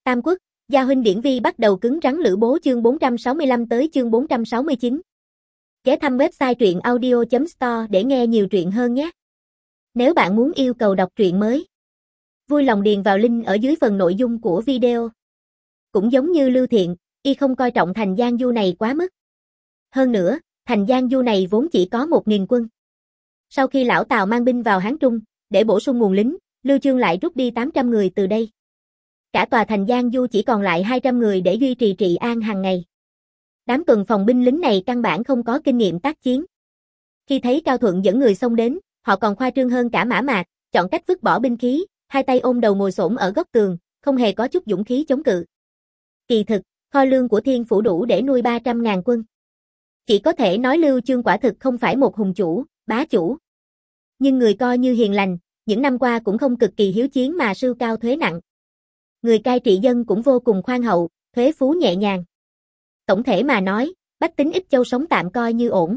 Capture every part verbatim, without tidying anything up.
Tam Quốc, Gia huynh điển vi bắt đầu cứng rắn lữ bố chương bốn trăm sáu mươi lăm tới chương bốn trăm sáu mươi chín. Ghé thăm website truyện audio chấm store để nghe nhiều truyện hơn nhé. Nếu bạn muốn yêu cầu đọc truyện mới, vui lòng điền vào link ở dưới phần nội dung của video. Cũng giống như Lưu Thiện, y không coi trọng thành Giang Du này quá mức. Hơn nữa, thành Giang Du này vốn chỉ có một nghìn quân. Sau khi lão Tào mang binh vào Hán Trung, để bổ sung nguồn lính, Lưu Chương lại rút đi tám trăm người từ đây. Cả tòa thành Giang Du chỉ còn lại hai trăm người để duy trì trị an hàng ngày. Đám tuần phòng binh lính này căn bản không có kinh nghiệm tác chiến. Khi thấy Cao Thuận dẫn người xông đến, họ còn khoa trương hơn cả Mã Mạc, chọn cách vứt bỏ binh khí, hai tay ôm đầu ngồi xổm ở góc tường, không hề có chút dũng khí chống cự. Kỳ thực, kho lương của Thiên Phủ đủ để nuôi ba trăm ngàn quân. Chỉ có thể nói Lưu Chương quả thực không phải một hùng chủ, bá chủ. Nhưng người coi như hiền lành, những năm qua cũng không cực kỳ hiếu chiến mà sưu cao thuế nặng. Người cai trị dân cũng vô cùng khoan hậu, thuế phú nhẹ nhàng. Tổng thể mà nói, bách tính ít châu sống tạm coi như ổn.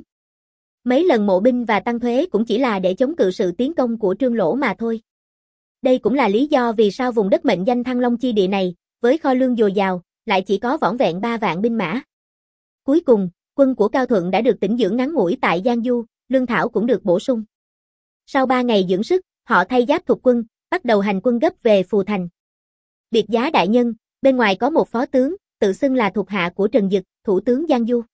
Mấy lần mộ binh và tăng thuế cũng chỉ là để chống cự sự tiến công của Trương Lỗ mà thôi. Đây cũng là lý do vì sao vùng đất mệnh danh Thăng Long chi địa này, với kho lương dồi dào, lại chỉ có vỏn vẹn ba vạn binh mã. Cuối cùng, quân của Cao Thuận đã được tĩnh dưỡng ngắn ngủi tại Giang Du, lương thảo cũng được bổ sung. Sau ba ngày dưỡng sức, họ thay giáp thuộc quân, bắt đầu hành quân gấp về Phù Thành. Biệt Giá đại nhân, bên ngoài có một phó tướng, tự xưng là thuộc hạ của Trần Dực, thủ tướng Giang Du.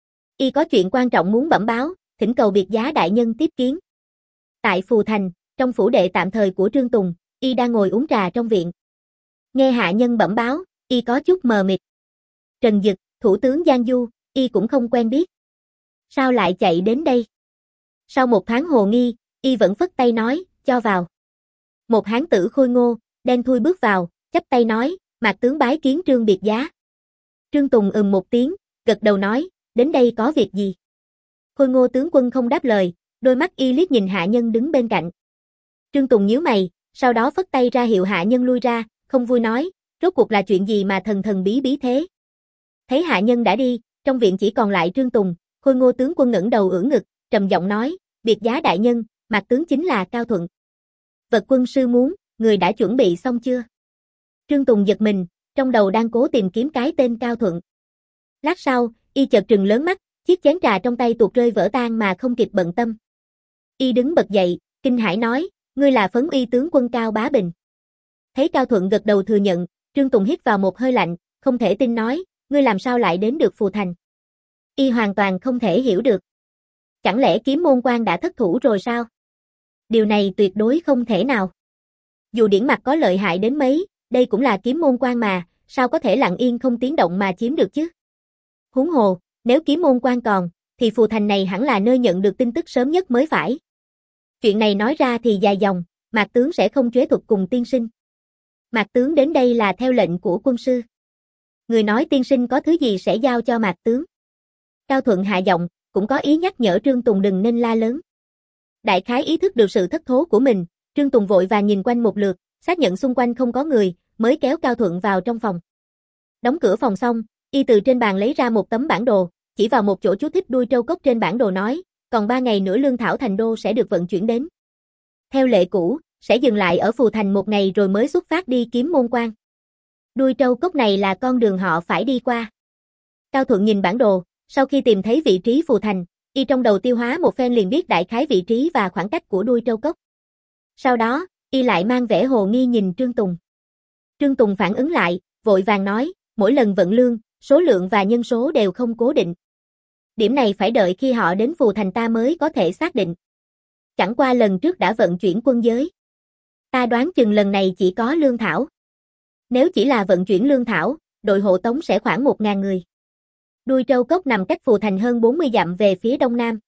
Y có chuyện quan trọng muốn bẩm báo, thỉnh cầu Biệt Giá đại nhân tiếp kiến. Tại Phù Thành, trong phủ đệ tạm thời của Trương Tùng, y đang ngồi uống trà trong viện. Nghe hạ nhân bẩm báo, y có chút mờ mịt. Trần Dực, thủ tướng Giang Du, y cũng không quen biết. Sao lại chạy đến đây? Sau một thoáng hồ nghi, y vẫn phất tay nói, cho vào. Một hán tử khôi ngô, đen thui bước vào, chắp tay nói, Mạc tướng bái kiến Trương Biệt Giá. Trương Tùng ừm một tiếng, gật đầu nói, đến đây có việc gì? Khôi ngô tướng quân không đáp lời, đôi mắt y liếc nhìn hạ nhân đứng bên cạnh. Trương Tùng nhíu mày, sau đó phất tay ra hiệu hạ nhân lui ra, không vui nói, rốt cuộc là chuyện gì mà thần thần bí bí thế? Thấy hạ nhân đã đi, trong viện chỉ còn lại Trương Tùng, khôi ngô tướng quân ngẩng đầu ưỡn ngực, trầm giọng nói, Biệt Giá đại nhân, Mạc tướng chính là Cao Thuận. Vật quân sư muốn, người đã chuẩn bị xong chưa? Trương Tùng giật mình, trong đầu đang cố tìm kiếm cái tên Cao Thuận. Lát sau, y chợt trừng lớn mắt, chiếc chén trà trong tay tuột rơi vỡ tan mà không kịp bận tâm. Y đứng bật dậy, kinh hãi nói, ngươi là Phấn Uy tướng quân Cao Bá Bình. Thấy Cao Thuận gật đầu thừa nhận, Trương Tùng hít vào một hơi lạnh, không thể tin nói, ngươi làm sao lại đến được Phù Thành? Y hoàn toàn không thể hiểu được. Chẳng lẽ Kiếm Môn Quan đã thất thủ rồi sao? Điều này tuyệt đối không thể nào. Dù điển mặt có lợi hại đến mấy, đây cũng là Kiếm Môn Quan mà, sao có thể lặng yên không tiếng động mà chiếm được chứ? Huống hồ, nếu Kiếm Môn Quan còn, thì Phù Thành này hẳn là nơi nhận được tin tức sớm nhất mới phải. Chuyện này nói ra thì dài dòng, Mạc tướng sẽ không chế thuật cùng tiên sinh. Mạc tướng đến đây là theo lệnh của quân sư. Người nói tiên sinh có thứ gì sẽ giao cho Mạc tướng. Cao Thuận hạ giọng, cũng có ý nhắc nhở Trương Tùng đừng nên la lớn. Đại khái ý thức được sự thất thố của mình, Trương Tùng vội và nhìn quanh một lượt, xác nhận xung quanh không có người, mới kéo Cao Thuận vào trong phòng. Đóng cửa phòng xong, y từ trên bàn lấy ra một tấm bản đồ, chỉ vào một chỗ chú thích đuôi trâu cốc trên bản đồ nói, còn ba ngày nữa lương thảo thành đô sẽ được vận chuyển đến. Theo lệ cũ, sẽ dừng lại ở Phù Thành một ngày rồi mới xuất phát đi Kiếm Môn Quan. Đuôi trâu cốc này là con đường họ phải đi qua. Cao Thuận nhìn bản đồ, sau khi tìm thấy vị trí Phù Thành, y trong đầu tiêu hóa một phen liền biết đại khái vị trí và khoảng cách của đuôi trâu cốc. Sau đó, y lại mang vẻ hồ nghi nhìn Trương Tùng. Trương Tùng phản ứng lại, vội vàng nói, mỗi lần vận lương, số lượng và nhân số đều không cố định. Điểm này phải đợi khi họ đến Phù Thành ta mới có thể xác định. Chẳng qua lần trước đã vận chuyển quân giới. Ta đoán chừng lần này chỉ có lương thảo. Nếu chỉ là vận chuyển lương thảo, đội hộ tống sẽ khoảng một ngàn người. Đuôi trâu cốc nằm cách Phù Thành hơn bốn mươi dặm về phía đông nam.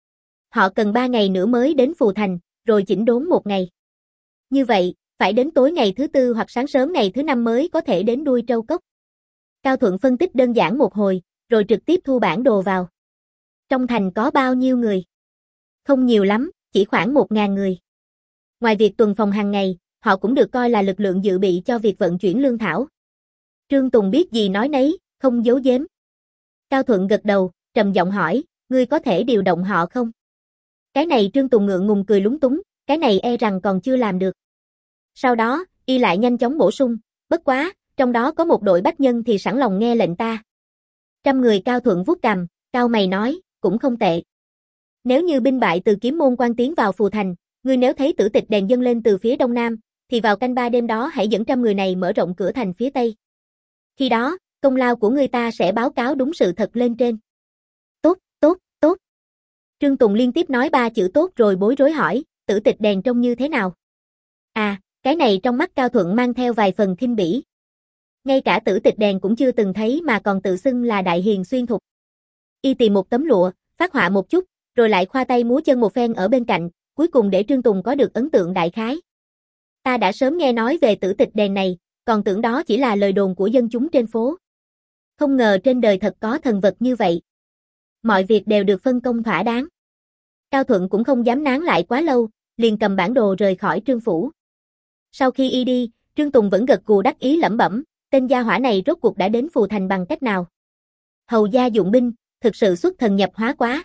Họ cần ba ngày nữa mới đến Phù Thành, rồi chỉnh đốn một ngày. Như vậy, phải đến tối ngày thứ tư hoặc sáng sớm ngày thứ năm mới có thể đến đuôi trâu cốc. Cao Thuận phân tích đơn giản một hồi, rồi trực tiếp thu bản đồ vào. Trong thành có bao nhiêu người? Không nhiều lắm, chỉ khoảng một ngàn người. Ngoài việc tuần phòng hàng ngày, họ cũng được coi là lực lượng dự bị cho việc vận chuyển lương thảo. Trương Tùng biết gì nói nấy, không giấu giếm. Cao Thuận gật đầu, trầm giọng hỏi, ngươi có thể điều động họ không? Cái này Trương Tùng ngượng ngùng cười lúng túng, cái này e rằng còn chưa làm được. Sau đó, y lại nhanh chóng bổ sung, bất quá, trong đó có một đội bách nhân thì sẵn lòng nghe lệnh ta. Trăm người Cao Thuận vuốt cằm, cau mày nói, cũng không tệ. Nếu như binh bại từ kiếm môn quan tiến vào phù thành, ngươi nếu thấy tử tịch đèn dâng lên từ phía đông nam, thì vào canh ba đêm đó hãy dẫn trăm người này mở rộng cửa thành phía tây. Khi đó, công lao của ngươi ta sẽ báo cáo đúng sự thật lên trên. Tốt, tốt, tốt. Trương Tùng liên tiếp nói ba chữ tốt rồi bối rối hỏi, tử tịch đèn trông như thế nào? À, cái này trong mắt Cao Thuận mang theo vài phần khinh bỉ. Ngay cả tử tịch đèn cũng chưa từng thấy mà còn tự xưng là đại hiền xuyên thục. Y tìm một tấm lụa, phát họa một chút, rồi lại khoa tay múa chân một phen ở bên cạnh, cuối cùng để Trương Tùng có được ấn tượng đại khái. Ta đã sớm nghe nói về tử tịch đèn này, còn tưởng đó chỉ là lời đồn của dân chúng trên phố. Không ngờ trên đời thật có thần vật như vậy. Mọi việc đều được phân công thỏa đáng. Cao Thuận cũng không dám nán lại quá lâu, liền cầm bản đồ rời khỏi Trương phủ. Sau khi y đi, Trương Tùng vẫn gật gù đắc ý lẩm bẩm, tên gia hỏa này rốt cuộc đã đến phù thành bằng cách nào? Hầu gia dụng binh, thực sự xuất thần nhập hóa quá.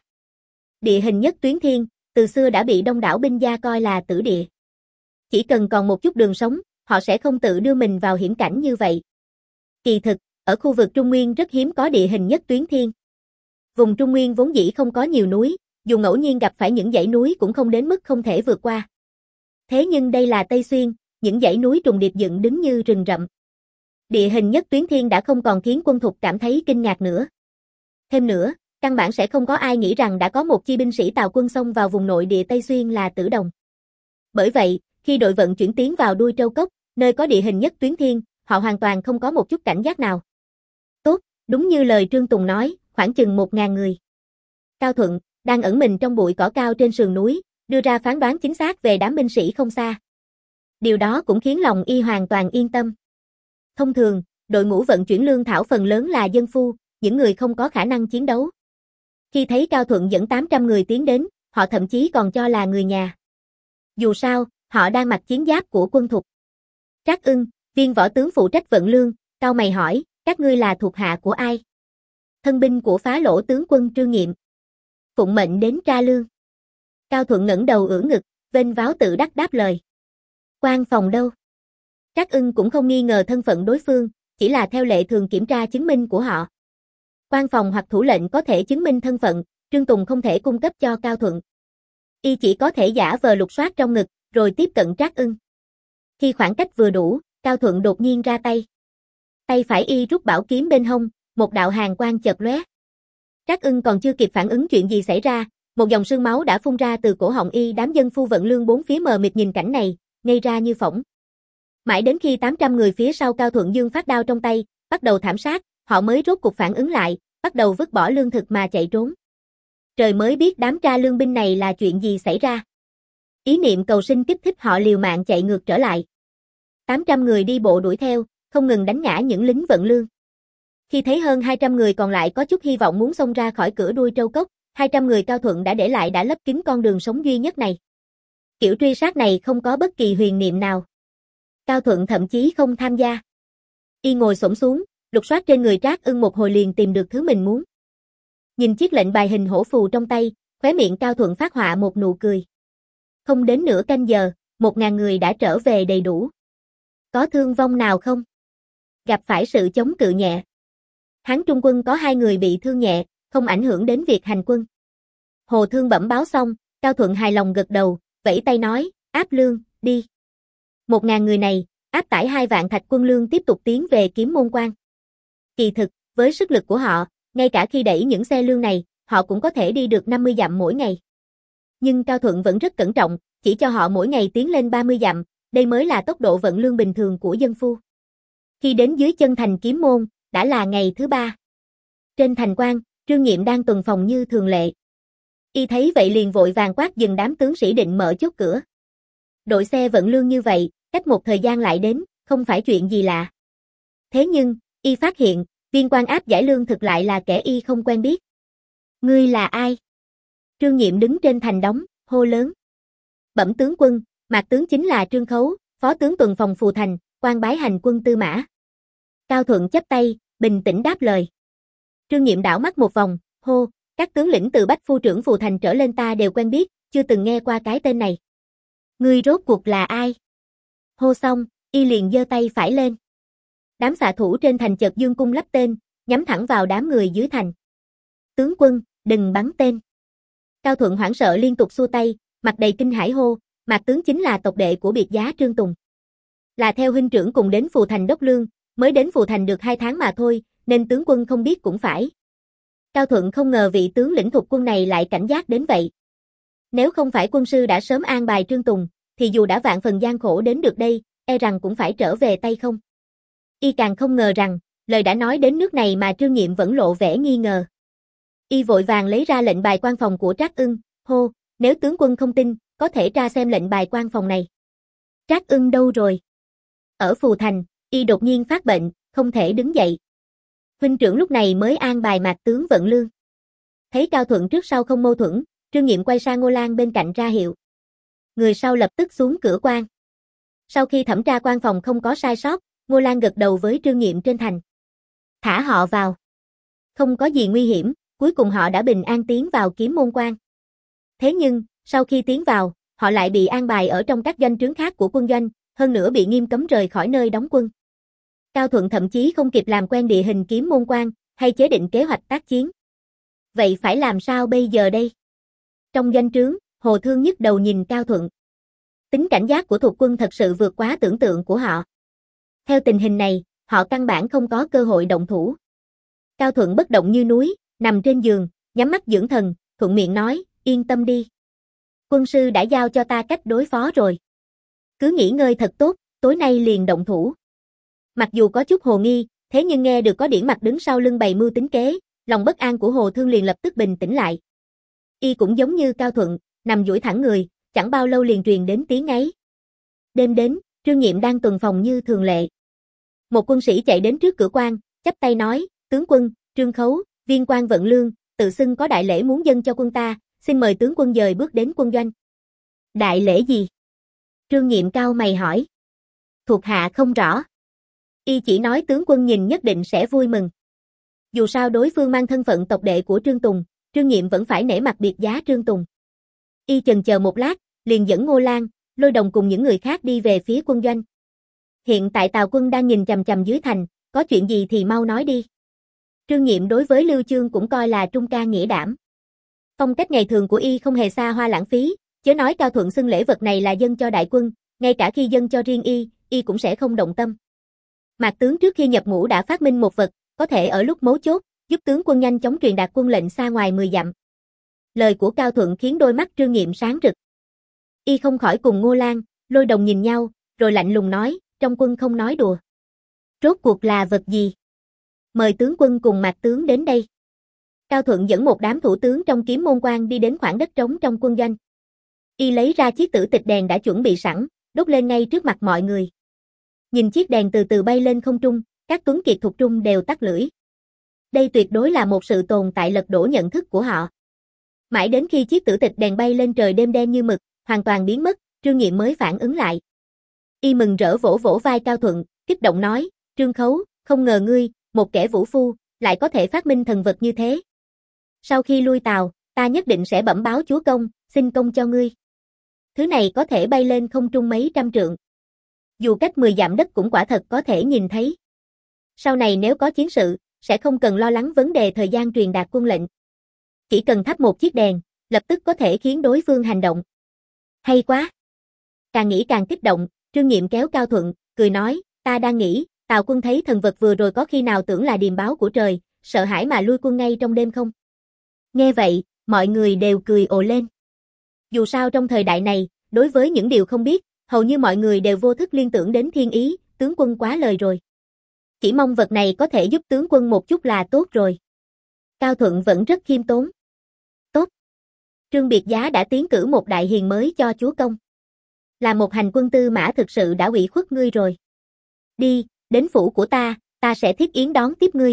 Địa hình nhất tuyến thiên, từ xưa đã bị đông đảo binh gia coi là tử địa. Chỉ cần còn một chút đường sống, họ sẽ không tự đưa mình vào hiểm cảnh như vậy. Kỳ thực, ở khu vực Trung Nguyên rất hiếm có địa hình nhất tuyến thiên. Vùng Trung Nguyên vốn dĩ không có nhiều núi, dù ngẫu nhiên gặp phải những dãy núi cũng không đến mức không thể vượt qua. Thế nhưng đây là Tây Xuyên, những dãy núi trùng điệp dựng đứng như rừng rậm. Địa hình nhất tuyến thiên đã không còn khiến quân Thục cảm thấy kinh ngạc nữa. Thêm nữa, căn bản sẽ không có ai nghĩ rằng đã có một chi binh sĩ Tào quân xông vào vùng nội địa Tây Xuyên là Tử Đồng. Bởi vậy, khi đội vận chuyển tiến vào đuôi Trâu Cốc, nơi có địa hình nhất tuyến thiên, họ hoàn toàn không có một chút cảnh giác nào. Tốt, đúng như lời Trương Tùng nói, khoảng chừng một ngàn người. Cao Thuận, đang ẩn mình trong bụi cỏ cao trên sườn núi, đưa ra phán đoán chính xác về đám binh sĩ không xa. Điều đó cũng khiến lòng y hoàn toàn yên tâm. Thông thường, đội ngũ vận chuyển lương thảo phần lớn là dân phu, những người không có khả năng chiến đấu. Khi thấy Cao Thuận dẫn tám trăm người tiến đến, họ thậm chí còn cho là người nhà. Dù sao, họ đang mặc chiến giáp của quân Thục. Trác Ưng, viên võ tướng phụ trách vận lương, cau mày hỏi, các ngươi là thuộc hạ của ai? Thân binh của Phá Lỗ tướng quân Trương Nghiệm. Phụng mệnh đến tra lương. Cao Thuận ngẩng đầu ưỡn ngực, vênh váo tự đắc đáp lời. Quan phòng đâu? Trác Ưng cũng không nghi ngờ thân phận đối phương, chỉ là theo lệ thường kiểm tra chứng minh của họ. Quan phòng hoặc thủ lệnh có thể chứng minh thân phận, Trương Tùng không thể cung cấp cho Cao Thuận. Y chỉ có thể giả vờ lục soát trong ngực, rồi tiếp cận Trác Ưng. Khi khoảng cách vừa đủ, Cao Thuận đột nhiên ra tay. Tay phải y rút bảo kiếm bên hông, một đạo hàn quang chợt lóe. Trác Ưng còn chưa kịp phản ứng chuyện gì xảy ra, một dòng sương máu đã phun ra từ cổ họng y. Đám dân phu vận lương bốn phía mờ mịt nhìn cảnh này, ngây ra như phỗng. Mãi đến khi tám trăm người phía sau Cao Thuận dương phát đao trong tay, bắt đầu thảm sát, họ mới rốt cuộc phản ứng lại, bắt đầu vứt bỏ lương thực mà chạy trốn. Trời mới biết đám tra lương binh này là chuyện gì xảy ra. Ý niệm cầu sinh kích thích họ liều mạng chạy ngược trở lại. tám trăm người đi bộ đuổi theo, không ngừng đánh ngã những lính vận lương. Khi thấy hơn hai trăm người còn lại có chút hy vọng muốn xông ra khỏi cửa đuôi Trâu Cốc, hai trăm người Cao Thuận đã để lại đã lấp kín con đường sống duy nhất này. Kiểu truy sát này không có bất kỳ huyền niệm nào. Cao Thuận thậm chí không tham gia. Y ngồi xổm xuống, lục soát trên người Trác Ưng một hồi liền tìm được thứ mình muốn. Nhìn chiếc lệnh bài hình hổ phù trong tay, khóe miệng Cao Thuận phát họa một nụ cười. Không đến nửa canh giờ, một ngàn người đã trở về đầy đủ. Có thương vong nào không? Gặp phải sự chống cự nhẹ. Hán Trung quân có hai người bị thương nhẹ, không ảnh hưởng đến việc hành quân. Hồ Thương bẩm báo xong, Cao Thuận hài lòng gật đầu, vẫy tay nói, áp lương, đi. Một ngàn người này, áp tải hai vạn thạch quân lương tiếp tục tiến về Kiếm Môn Quan. Kỳ thực, với sức lực của họ, ngay cả khi đẩy những xe lương này, họ cũng có thể đi được năm mươi dặm mỗi ngày. Nhưng Cao Thuận vẫn rất cẩn trọng, chỉ cho họ mỗi ngày tiến lên ba mươi dặm, đây mới là tốc độ vận lương bình thường của dân phu. Khi đến dưới chân thành Kiếm Môn, đã là ngày thứ ba. Trên thành quan, Trương Nghiệm đang tuần phòng như thường lệ. Y thấy vậy liền vội vàng quát dừng đám tướng sĩ định mở chốt cửa. Đội xe vận lương như vậy, cách một thời gian lại đến, không phải chuyện gì lạ. Thế nhưng, Y phát hiện, viên quan áp giải lương thực lại là kẻ Y không quen biết. Ngươi là ai? Trương Nghiệm đứng trên thành đóng, hô lớn. Bẩm tướng quân, Mạc tướng chính là Trương Khấu, phó tướng tuần phòng Phù Thành, quan bái hành quân tư mã. Cao Thuận chắp tay, bình tĩnh đáp lời. Trương Nghiệm đảo mắt một vòng, hô, các tướng lĩnh từ Bách Phu trưởng Phù Thành trở lên ta đều quen biết, chưa từng nghe qua cái tên này. Ngươi rốt cuộc là ai? Hô xong, Y liền giơ tay phải lên. Đám xạ thủ trên thành chợt dương cung lắp tên, nhắm thẳng vào đám người dưới thành. Tướng quân, đừng bắn tên. Cao Thuận hoảng sợ liên tục xua tay, mặt đầy kinh hãi hô, Mạc tướng chính là tộc đệ của biệt giá Trương Tùng. Là theo huynh trưởng cùng đến Phù Thành đốc lương, mới đến Phù Thành được hai tháng mà thôi, nên tướng quân không biết cũng phải. Cao Thuận không ngờ vị tướng lĩnh thuộc quân này lại cảnh giác đến vậy. Nếu không phải quân sư đã sớm an bài Trương Tùng, thì dù đã vạn phần gian khổ đến được đây, e rằng cũng phải trở về tay không. Y càng không ngờ rằng, lời đã nói đến nước này mà Trương Nhiệm vẫn lộ vẻ nghi ngờ. Y vội vàng lấy ra lệnh bài quan phòng của Trác Ưng, hô, nếu tướng quân không tin, có thể tra xem lệnh bài quan phòng này. Trác Ưng đâu rồi? Ở Phù Thành, y đột nhiên phát bệnh, không thể đứng dậy. Huynh trưởng lúc này mới an bài Mạc tướng vận lương. Thấy Cao Thuận trước sau không mâu thuẫn, Trương Nhiệm quay sang Ngô Lan bên cạnh ra hiệu. Người sau lập tức xuống cửa quan. Sau khi thẩm tra quan phòng không có sai sót, Ngô Lan gật đầu với Trương Nhiệm trên thành. Thả họ vào. Không có gì nguy hiểm, cuối cùng họ đã bình an tiến vào Kiếm Môn Quan. Thế nhưng, sau khi tiến vào, họ lại bị an bài ở trong các doanh trướng khác của quân doanh, hơn nữa bị nghiêm cấm rời khỏi nơi đóng quân. Cao Thuận thậm chí không kịp làm quen địa hình Kiếm Môn Quan, hay chế định kế hoạch tác chiến. Vậy phải làm sao bây giờ đây? Trong doanh trướng, Hồ Thương nhức đầu nhìn Cao Thuận. Tính cảnh giác của thuộc quân thật sự vượt quá tưởng tượng của họ. Theo tình hình này, họ căn bản không có cơ hội động thủ. Cao Thuận bất động như núi, nằm trên giường, nhắm mắt dưỡng thần, thuận miệng nói, yên tâm đi. Quân sư đã giao cho ta cách đối phó rồi. Cứ nghỉ ngơi thật tốt, tối nay liền động thủ. Mặc dù có chút hồ nghi, thế nhưng nghe được có Điển Mặc đứng sau lưng bày mưu tính kế, lòng bất an của Hồ Thương liền lập tức bình tĩnh lại. Y cũng giống như Cao Thuận, nằm duỗi thẳng người, chẳng bao lâu liền truyền đến tiếng ngáy. Đêm đến, Trương Nhiệm đang tuần phòng như thường lệ. Một quân sĩ chạy đến trước cửa quan, chắp tay nói, tướng quân, Trương Khấu, viên quan vận lương, tự xưng có đại lễ muốn dâng cho quân ta, xin mời tướng quân dời bước đến quân doanh. Đại lễ gì? Trương Nhiệm cau mày hỏi. Thuộc hạ không rõ. Y chỉ nói tướng quân nhìn nhất định sẽ vui mừng. Dù sao đối phương mang thân phận tộc đệ của Trương Tùng, Trương Nhiệm vẫn phải nể mặt biệt giá Trương Tùng. Y chần chờ một lát, liền dẫn Ngô Lan, Lôi Đồng cùng những người khác đi về phía quân doanh. Hiện tại Tào quân đang nhìn chằm chằm dưới thành, có chuyện gì thì mau nói đi. Trương Nhiệm đối với Lưu Chương cũng coi là trung can nghĩa đảm. Phong cách ngày thường của y không hề xa hoa lãng phí, chớ nói Cao Thuận xưng lễ vật này là dâng cho đại quân, ngay cả khi dâng cho riêng y, y cũng sẽ không động tâm. Mạc tướng trước khi nhập ngũ đã phát minh một vật, có thể ở lúc mấu chốt, giúp tướng quân nhanh chóng truyền đạt quân lệnh xa ngoài mười dặm. Lời của Cao Thuận khiến đôi mắt Trương Nhiệm sáng rực. Y không khỏi cùng Ngô Lan, Lôi Đồng nhìn nhau, rồi lạnh lùng nói, trong quân không nói đùa. Rốt cuộc là vật gì? Mời tướng quân cùng Mạc tướng đến đây. Cao Thuận dẫn một đám thủ tướng trong Kiếm Môn Quan đi đến khoảng đất trống trong quân doanh. Y lấy ra chiếc tử tịch đèn đã chuẩn bị sẵn, đốt lên ngay trước mặt mọi người. Nhìn chiếc đèn từ từ bay lên không trung, các tuấn kiệt thuộc trung đều tắt lưỡi. Đây tuyệt đối là một sự tồn tại lật đổ nhận thức của họ. Mãi đến khi chiếc tử tịch đèn bay lên trời đêm đen như mực, hoàn toàn biến mất, Trương Nhiệm mới phản ứng lại. Y mừng rỡ vỗ vỗ vai Cao Thuận, kích động nói, Trương Khấu, không ngờ ngươi, một kẻ vũ phu, lại có thể phát minh thần vật như thế. Sau khi lui Tào, ta nhất định sẽ bẩm báo chúa công, xin công cho ngươi. Thứ này có thể bay lên không trung mấy trăm trượng. Dù cách mười dặm đất cũng quả thật có thể nhìn thấy. Sau này nếu có chiến sự, sẽ không cần lo lắng vấn đề thời gian truyền đạt quân lệnh. Chỉ cần thắp một chiếc đèn, lập tức có thể khiến đối phương hành động. Hay quá! Càng nghĩ càng kích động, Trương Nhiệm kéo Cao Thuận, cười nói, ta đang nghĩ, Tào quân thấy thần vật vừa rồi có khi nào tưởng là điềm báo của trời, sợ hãi mà lui quân ngay trong đêm không? Nghe vậy, mọi người đều cười ồ lên. Dù sao trong thời đại này, đối với những điều không biết, hầu như mọi người đều vô thức liên tưởng đến thiên ý, tướng quân quá lời rồi. Chỉ mong vật này có thể giúp tướng quân một chút là tốt rồi. Cao Thuận vẫn rất khiêm tốn. Tốt. Trương Biệt Giá đã tiến cử một đại hiền mới cho chúa công. Là một hành quân tư mã thực sự đã ủy khuất ngươi rồi. Đi, đến phủ của ta, ta sẽ thiết yến đón tiếp ngươi.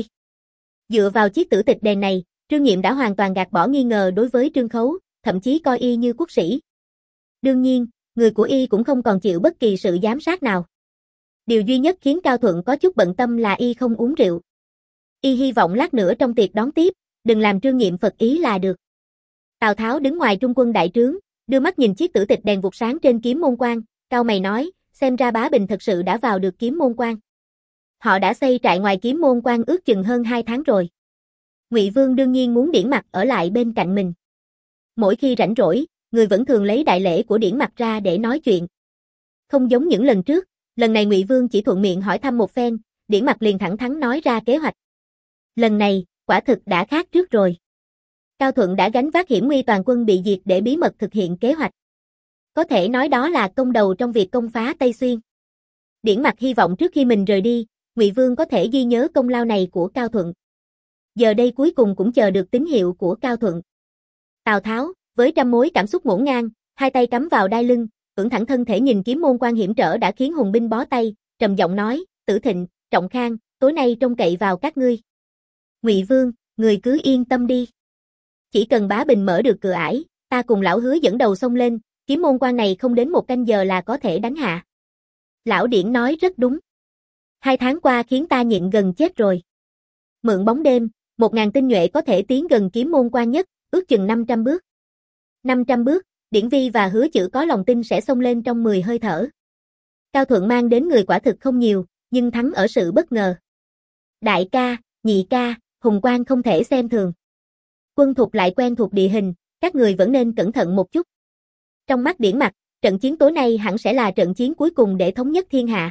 Dựa vào chiếc tử tịch đèn này, Trương Nhiệm đã hoàn toàn gạt bỏ nghi ngờ đối với Trương Khấu, thậm chí coi y như quốc sĩ. Đương nhiên, người của y cũng không còn chịu bất kỳ sự giám sát nào. Điều duy nhất khiến Cao Thuận có chút bận tâm là y không uống rượu. Y hy vọng lát nữa trong tiệc đón tiếp, đừng làm Trương Nhiệm phật ý là được. Tào Tháo đứng ngoài trung quân đại trướng, đưa mắt nhìn chiếc tử tịch đèn vụt sáng trên Kiếm Môn Quan, cau mày nói, xem ra Bá Bình thật sự đã vào được Kiếm Môn Quan. Họ đã xây trại ngoài Kiếm Môn Quan ước chừng hơn hai tháng rồi. Ngụy Vương đương nhiên muốn Điển Mặc ở lại bên cạnh mình. Mỗi khi rảnh rỗi, người vẫn thường lấy đại lễ của Điển Mặc ra để nói chuyện. Không giống những lần trước, lần này Ngụy Vương chỉ thuận miệng hỏi thăm một phen, Điển Mặc liền thẳng thắn nói ra kế hoạch. Lần này, quả thực đã khác trước rồi. Cao Thuận đã gánh vác hiểm nguy toàn quân bị diệt để bí mật thực hiện kế hoạch. Có thể nói đó là công đầu trong việc công phá Tây Xuyên. Điển Mặc hy vọng trước khi mình rời đi, Ngụy Vương có thể ghi nhớ công lao này của Cao Thuận. Giờ đây cuối cùng cũng chờ được tín hiệu của Cao Thuận. Tào Tháo, với trăm mối cảm xúc ngổn ngang, hai tay cắm vào đai lưng, ưỡn thẳng thân thể nhìn Kiếm Môn Quan hiểm trở đã khiến hùng binh bó tay, trầm giọng nói, Tử Thịnh, Trọng Khang, tối nay trông cậy vào các ngươi. Ngụy Vương, người cứ yên tâm đi. Chỉ cần Bá Bình mở được cửa ải, ta cùng lão Hứa dẫn đầu xông lên, Kiếm Môn Quan này không đến một canh giờ là có thể đánh hạ. Lão Điển nói rất đúng. Hai tháng qua khiến ta nhịn gần chết rồi. Mượn bóng đêm, một ngàn tinh nhuệ có thể tiến gần Kiếm Môn Quan nhất, ước chừng năm trăm bước. năm trăm bước, Điển Vi và Hứa Chữ có lòng tin sẽ xông lên trong mười hơi thở. Cao Thuận mang đến người quả thực không nhiều, nhưng thắng ở sự bất ngờ. Đại ca, nhị ca, hùng quan không thể xem thường. Quân Thục lại quen thuộc địa hình, các người vẫn nên cẩn thận một chút. Trong mắt Điển Mặc, trận chiến tối nay hẳn sẽ là trận chiến cuối cùng để thống nhất thiên hạ.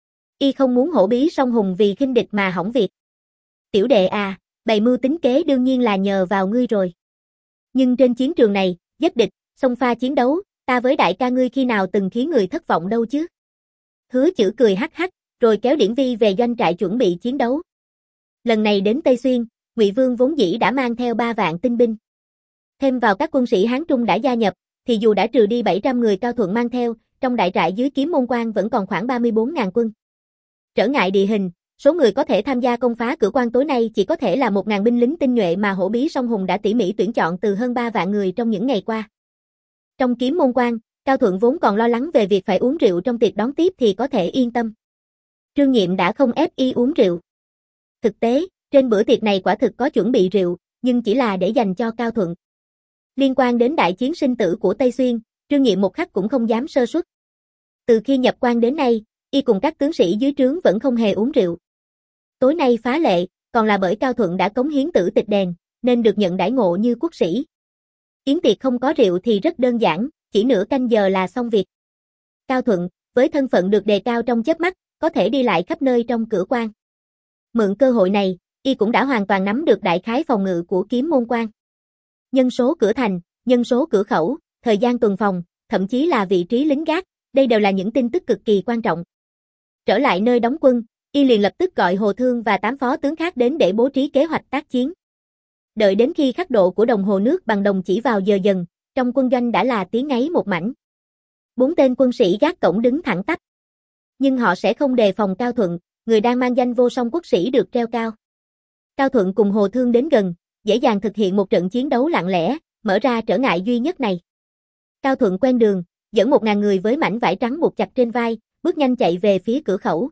Y không muốn hổ bí song hùng vì khinh địch mà hỏng việc. Tiểu đệ à, bày mưu tính kế đương nhiên là nhờ vào ngươi rồi. Nhưng trên chiến trường này, giết địch, xông pha chiến đấu, ta với đại ca ngươi khi nào từng khiến người thất vọng đâu chứ. Hứa Chữ cười hắc hắc, rồi kéo Điển Vi về doanh trại chuẩn bị chiến đấu. Lần này đến Tây Xuyên, Ngụy Vương vốn dĩ đã mang theo ba vạn tinh binh. Thêm vào các quân sĩ Hán Trung đã gia nhập, thì dù đã trừ đi bảy trăm người Cao Thuận mang theo, trong đại trại dưới Kiếm Môn Quan vẫn còn khoảng ba mươi bốn ngàn quân. Trở ngại địa hình, số người có thể tham gia công phá cửa quan tối nay chỉ có thể là một ngàn binh lính tinh nhuệ mà hổ bí song hùng đã tỉ mỉ tuyển chọn từ hơn ba vạn người trong những ngày qua. Trong Kiếm Môn Quan, Cao Thuận vốn còn lo lắng về việc phải uống rượu trong tiệc đón tiếp thì có thể yên tâm. Trương Nhiệm đã không ép y uống rượu. Thực tế, trên bữa tiệc này quả thực có chuẩn bị rượu, nhưng chỉ là để dành cho Cao Thuận. Liên quan đến đại chiến sinh tử của Tây Xuyên, Trương Nhiệm một khắc cũng không dám sơ suất. Từ khi nhập quan đến nay, y cùng các tướng sĩ dưới trướng vẫn không hề uống rượu. Tối nay phá lệ, còn là bởi Cao Thuận đã cống hiến tử tịch đèn, nên được nhận đãi ngộ như quốc sĩ. Yến tiệc không có rượu thì rất đơn giản, chỉ nửa canh giờ là xong việc. Cao Thuận, với thân phận được đề cao trong chớp mắt, có thể đi lại khắp nơi trong cửa quan. Mượn cơ hội này, y cũng đã hoàn toàn nắm được đại khái phòng ngự của Kiếm Môn Quan. Nhân số cửa thành, nhân số cửa khẩu, thời gian tuần phòng, thậm chí là vị trí lính gác, đây đều là những tin tức cực kỳ quan trọng. Trở lại nơi đóng quân, y liền lập tức gọi Hồ Thương và tám phó tướng khác đến để bố trí kế hoạch tác chiến. Đợi đến khi khắc độ của đồng hồ nước bằng đồng chỉ vào giờ dần, trong quân doanh đã là tiếng ngáy một mảnh. Bốn tên quân sĩ gác cổng đứng thẳng tắp. Nhưng họ sẽ không đề phòng Cao Thuận, người đang mang danh vô song quốc sĩ được treo cao. Cao Thuận cùng Hồ Thương đến gần, dễ dàng thực hiện một trận chiến đấu lặng lẽ, mở ra trở ngại duy nhất này. Cao Thuận quen đường, dẫn một ngàn người với mảnh vải trắng buộc chặt trên vai, bước nhanh chạy về phía cửa khẩu.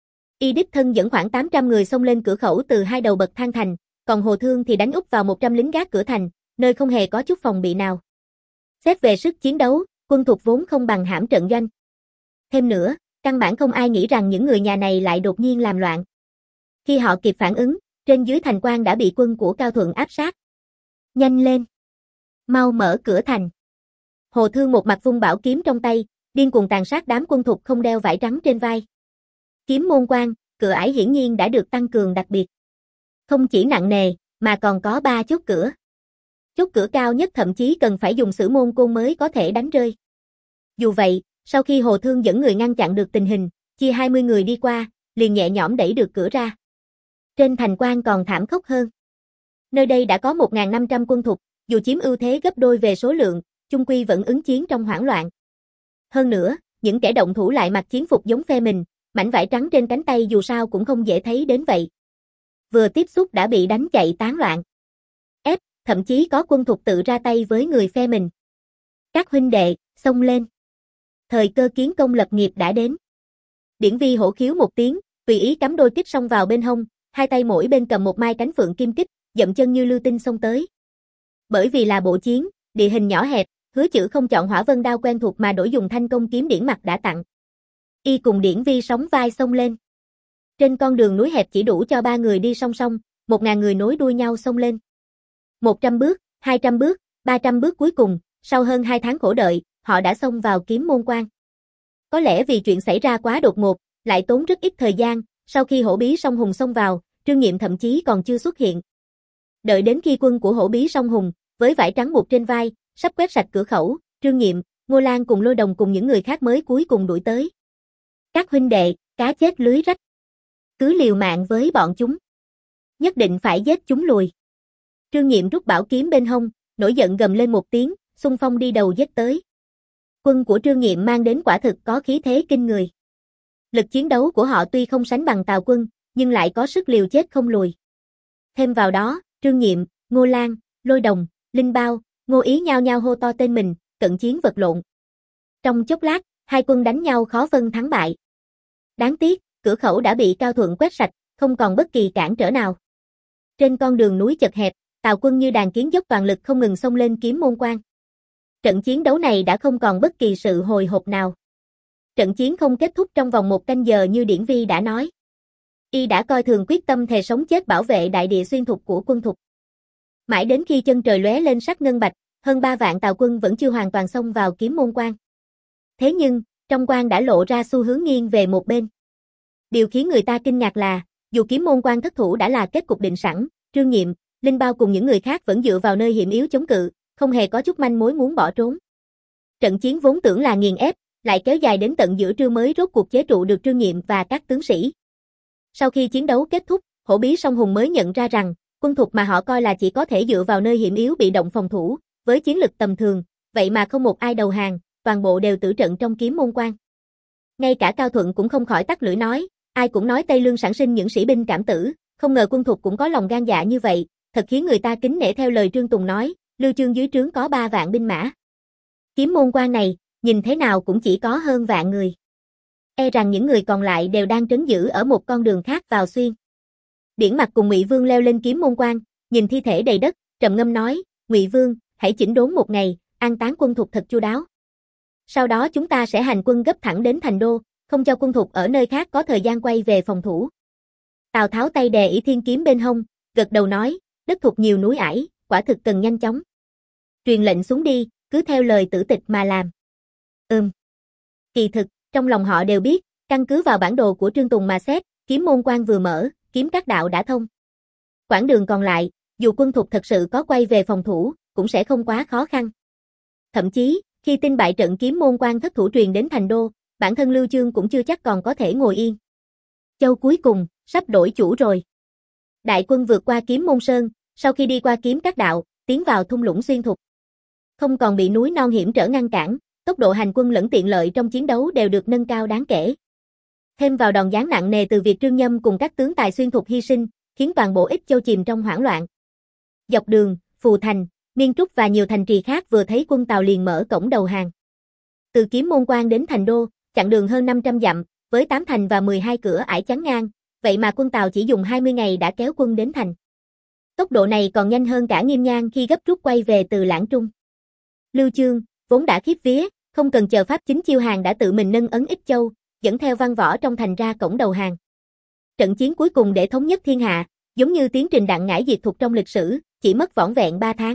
Y đích thân dẫn khoảng tám trăm người xông lên cửa khẩu từ hai đầu bậc thang thành, còn Hồ Thương thì đánh úp vào một trăm lính gác cửa thành, nơi không hề có chút phòng bị nào. Xét về sức chiến đấu, quân Thục vốn không bằng hãm trận doanh. Thêm nữa, căn bản không ai nghĩ rằng những người nhà này lại đột nhiên làm loạn. Khi họ kịp phản ứng, trên dưới thành quan đã bị quân của Cao Thuận áp sát. Nhanh lên! Mau mở cửa thành! Hồ Thương một mặt vung bảo kiếm trong tay, điên cuồng tàn sát đám quân Thục không đeo vải trắng trên vai. Kiếm Môn Quan, cửa ải hiển nhiên đã được tăng cường đặc biệt. Không chỉ nặng nề, mà còn có ba chốt cửa. Chốt cửa cao nhất thậm chí cần phải dùng sử môn côn mới có thể đánh rơi. Dù vậy, sau khi Hồ Thương dẫn người ngăn chặn được tình hình, chia hai mươi người đi qua, liền nhẹ nhõm đẩy được cửa ra. Trên thành quan còn thảm khốc hơn. Nơi đây đã có một nghìn năm trăm quân Thục, dù chiếm ưu thế gấp đôi về số lượng, chung quy vẫn ứng chiến trong hoảng loạn. Hơn nữa, những kẻ động thủ lại mặc chiến phục giống phe mình, mảnh vải trắng trên cánh tay dù sao cũng không dễ thấy đến vậy. Vừa tiếp xúc đã bị đánh chạy tán loạn. Ép, thậm chí có quân Thục tự ra tay với người phe mình. Các huynh đệ, xông lên. Thời cơ kiến công lập nghiệp đã đến. Điển Vi hổ khiếu một tiếng, tùy ý cắm đôi kích xông vào bên hông, hai tay mỗi bên cầm một mai cánh phượng kim kích, dậm chân như lưu tinh xông tới. Bởi vì là bộ chiến, địa hình nhỏ hẹp, Hứa Chữ không chọn hỏa vân đao quen thuộc mà đổi dùng thanh công kiếm Điển Mặc đã tặng. Y cùng Điển Vi sóng vai xông lên. Trên con đường núi hẹp chỉ đủ cho ba người đi song song, một ngàn người nối đuôi nhau xông lên. Một trăm bước, hai trăm bước, ba trăm bước cuối cùng, sau hơn hai tháng khổ đợi, họ đã xông vào Kiếm Môn Quan. Có lẽ vì chuyện xảy ra quá đột ngột, lại tốn rất ít thời gian, sau khi Hổ Bí Song Hùng xông vào, Trương Nhiệm thậm chí còn chưa xuất hiện. Đợi đến khi quân của Hổ Bí Song Hùng, với vải trắng buộc trên vai, sắp quét sạch cửa khẩu, Trương Nhiệm, Ngô Lan cùng Lôi Đồng cùng những người khác mới cuối cùng đuổi tới. Các huynh đệ, cá chết lưới rách. Cứ liều mạng với bọn chúng. Nhất định phải giết chúng lùi. Trương Nhiệm rút bảo kiếm bên hông, nổi giận gầm lên một tiếng, xung phong đi đầu giết tới. Quân của Trương Nhiệm mang đến quả thực có khí thế kinh người. Lực chiến đấu của họ tuy không sánh bằng Tào quân, nhưng lại có sức liều chết không lùi. Thêm vào đó, Trương Nhiệm, Ngô Lan, Lôi Đồng, Linh Bao, Ngô Ý nhao nhao hô to tên mình, cận chiến vật lộn. Trong chốc lát, hai quân đánh nhau khó phân thắng bại. Đáng tiếc, cửa khẩu đã bị Cao Thuận quét sạch, không còn bất kỳ cản trở nào. Trên con đường núi chật hẹp, Tào quân như đàn kiến dốc toàn lực không ngừng xông lên Kiếm Môn Quan. Trận chiến đấu này đã không còn bất kỳ sự hồi hộp nào. Trận chiến không kết thúc trong vòng một canh giờ như Điển Vi đã nói. Y đã coi thường quyết tâm thề sống chết bảo vệ đại địa xuyên thục của quân Thục. Mãi đến khi chân trời lóe lên sắc ngân bạch, hơn ba vạn Tào quân vẫn chưa hoàn toàn xông vào Kiếm Môn Quan. Thế nhưng, trong quan đã lộ ra xu hướng nghiêng về một bên. Điều khiến người ta kinh ngạc là, dù Kiếm Môn Quan thất thủ đã là kết cục định sẵn, Trương Nhiệm, Linh Bao cùng những người khác vẫn dựa vào nơi hiểm yếu chống cự, không hề có chút manh mối muốn bỏ trốn. Trận chiến vốn tưởng là nghiền ép, lại kéo dài đến tận giữa trưa mới rốt cuộc chế trụ được Trương Nhiệm và các tướng sĩ. Sau khi chiến đấu kết thúc, Hổ Bí Song Hùng mới nhận ra rằng, quân Thục mà họ coi là chỉ có thể dựa vào nơi hiểm yếu bị động phòng thủ, với chiến lực tầm thường, vậy mà không một ai đầu hàng, toàn bộ đều tử trận trong Kiếm Môn Quan. Ngay cả Cao Thuận cũng không khỏi tắc lưỡi nói, ai cũng nói Tây Lương sản sinh những sĩ binh cảm tử, không ngờ quân Thục cũng có lòng gan dạ như vậy, thật khiến người ta kính nể. Theo lời Trương Tùng nói, Lưu Chương dưới trướng có ba vạn binh mã. Kiếm Môn Quan này, nhìn thế nào cũng chỉ có hơn vạn người. E rằng những người còn lại đều đang trấn giữ ở một con đường khác vào xuyên. Điển Mặc cùng Ngụy Vương leo lên Kiếm Môn Quan, nhìn thi thể đầy đất, trầm ngâm nói, Ngụy Vương, hãy chỉnh đốn một ngày, an táng quân Thục thật chu đáo. Sau đó chúng ta sẽ hành quân gấp thẳng đến thành đô, không cho quân Thục ở nơi khác có thời gian quay về phòng thủ. Tào Tháo tay đè ỷ thiên kiếm bên hông, gật đầu nói, đất Thục nhiều núi ải, quả thực cần nhanh chóng. Truyền lệnh xuống đi, cứ theo lời tử tịch mà làm. Ừm. Kỳ thực, trong lòng họ đều biết, căn cứ vào bản đồ của Trương Tùng mà xét, Kiếm Môn Quan vừa mở, kiếm các đạo đã thông. Quãng đường còn lại, dù quân Thục thật sự có quay về phòng thủ, cũng sẽ không quá khó khăn. Thậm chí, khi tin bại trận Kiếm Môn Quan thất thủ truyền đến thành đô, bản thân Lưu Chương cũng chưa chắc còn có thể ngồi yên. Châu cuối cùng, sắp đổi chủ rồi. Đại quân vượt qua Kiếm Môn Sơn, sau khi đi qua kiếm các đạo, tiến vào thung lũng xuyên Thục. Không còn bị núi non hiểm trở ngăn cản, tốc độ hành quân lẫn tiện lợi trong chiến đấu đều được nâng cao đáng kể. Thêm vào đòn giáng nặng nề từ việc Trương Nhâm cùng các tướng tài xuyên Thục hy sinh, khiến toàn bộ Ích Châu chìm trong hoảng loạn. Dọc đường, Phù Thành, Miên Trúc và nhiều thành trì khác vừa thấy quân Tào liền mở cổng đầu hàng. Từ Kiếm Môn Quan đến thành đô, chặng đường hơn năm trăm dặm, với tám thành và mười hai cửa ải chắn ngang, vậy mà quân Tào chỉ dùng hai mươi ngày đã kéo quân đến thành. Tốc độ này còn nhanh hơn cả Nghiêm Nhan khi gấp rút quay về từ Lãng Trung. Lưu Chương, vốn đã khiếp vía, không cần chờ Pháp Chính Chiêu Hàng đã tự mình nâng ấn Ích Châu, dẫn theo văn võ trong thành ra cổng đầu hàng. Trận chiến cuối cùng để thống nhất thiên hạ, giống như tiến trình đặng ngải diệt Thục trong lịch sử, chỉ mất vỏn vẹn ba tháng.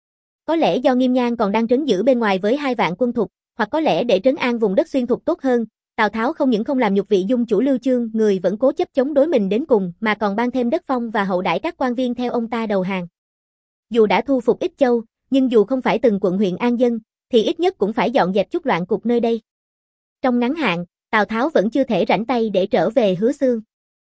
Có lẽ do Nghiêm Nhan còn đang trấn giữ bên ngoài với hai vạn quân Thục, hoặc có lẽ để trấn an vùng đất xuyên Thục tốt hơn, Tào Tháo không những không làm nhục vị dung chủ Lưu Chương, người vẫn cố chấp chống đối mình đến cùng, mà còn ban thêm đất phong và hậu đãi các quan viên theo ông ta đầu hàng. Dù đã thu phục Ích Châu, nhưng dù không phải từng quận huyện an dân, thì ít nhất cũng phải dọn dẹp chút loạn cục nơi đây. Trong ngắn hạn, Tào Tháo vẫn chưa thể rảnh tay để trở về Hứa Xương.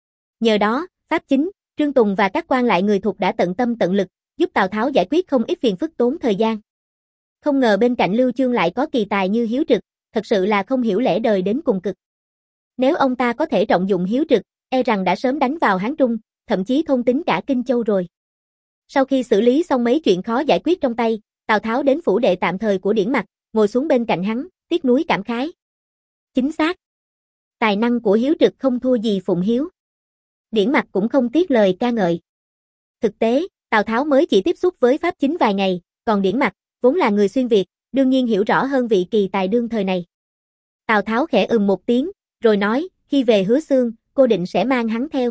Nhờ đó, Pháp Chính, Trương Tùng và các quan lại người Thục đã tận tâm tận lực, giúp Tào Tháo giải quyết không ít phiền phức tốn thời gian. Không ngờ bên cạnh Lưu Chương lại có kỳ tài như Hiếu Trực, thật sự là không hiểu lẽ đời đến cùng cực. Nếu ông ta có thể trọng dụng Hiếu Trực, e rằng đã sớm đánh vào Hán Trung, thậm chí thôn tính cả Kinh Châu rồi. Sau khi xử lý xong mấy chuyện khó giải quyết trong tay, Tào Tháo đến phủ đệ tạm thời của Điển Mặc, ngồi xuống bên cạnh hắn, tiếc nuối cảm khái. Chính xác. Tài năng của Hiếu Trực không thua gì Phụng Hiếu. Điển Mặc cũng không tiếc lời ca ngợi. Thực tế, Tào Tháo mới chỉ tiếp xúc với Pháp Chính vài ngày, còn Điển Mặc, vốn là người xuyên Việt, đương nhiên hiểu rõ hơn vị kỳ tài đương thời này. Tào Tháo khẽ ừm một tiếng, rồi nói, khi về Hứa Xương, cô định sẽ mang hắn theo.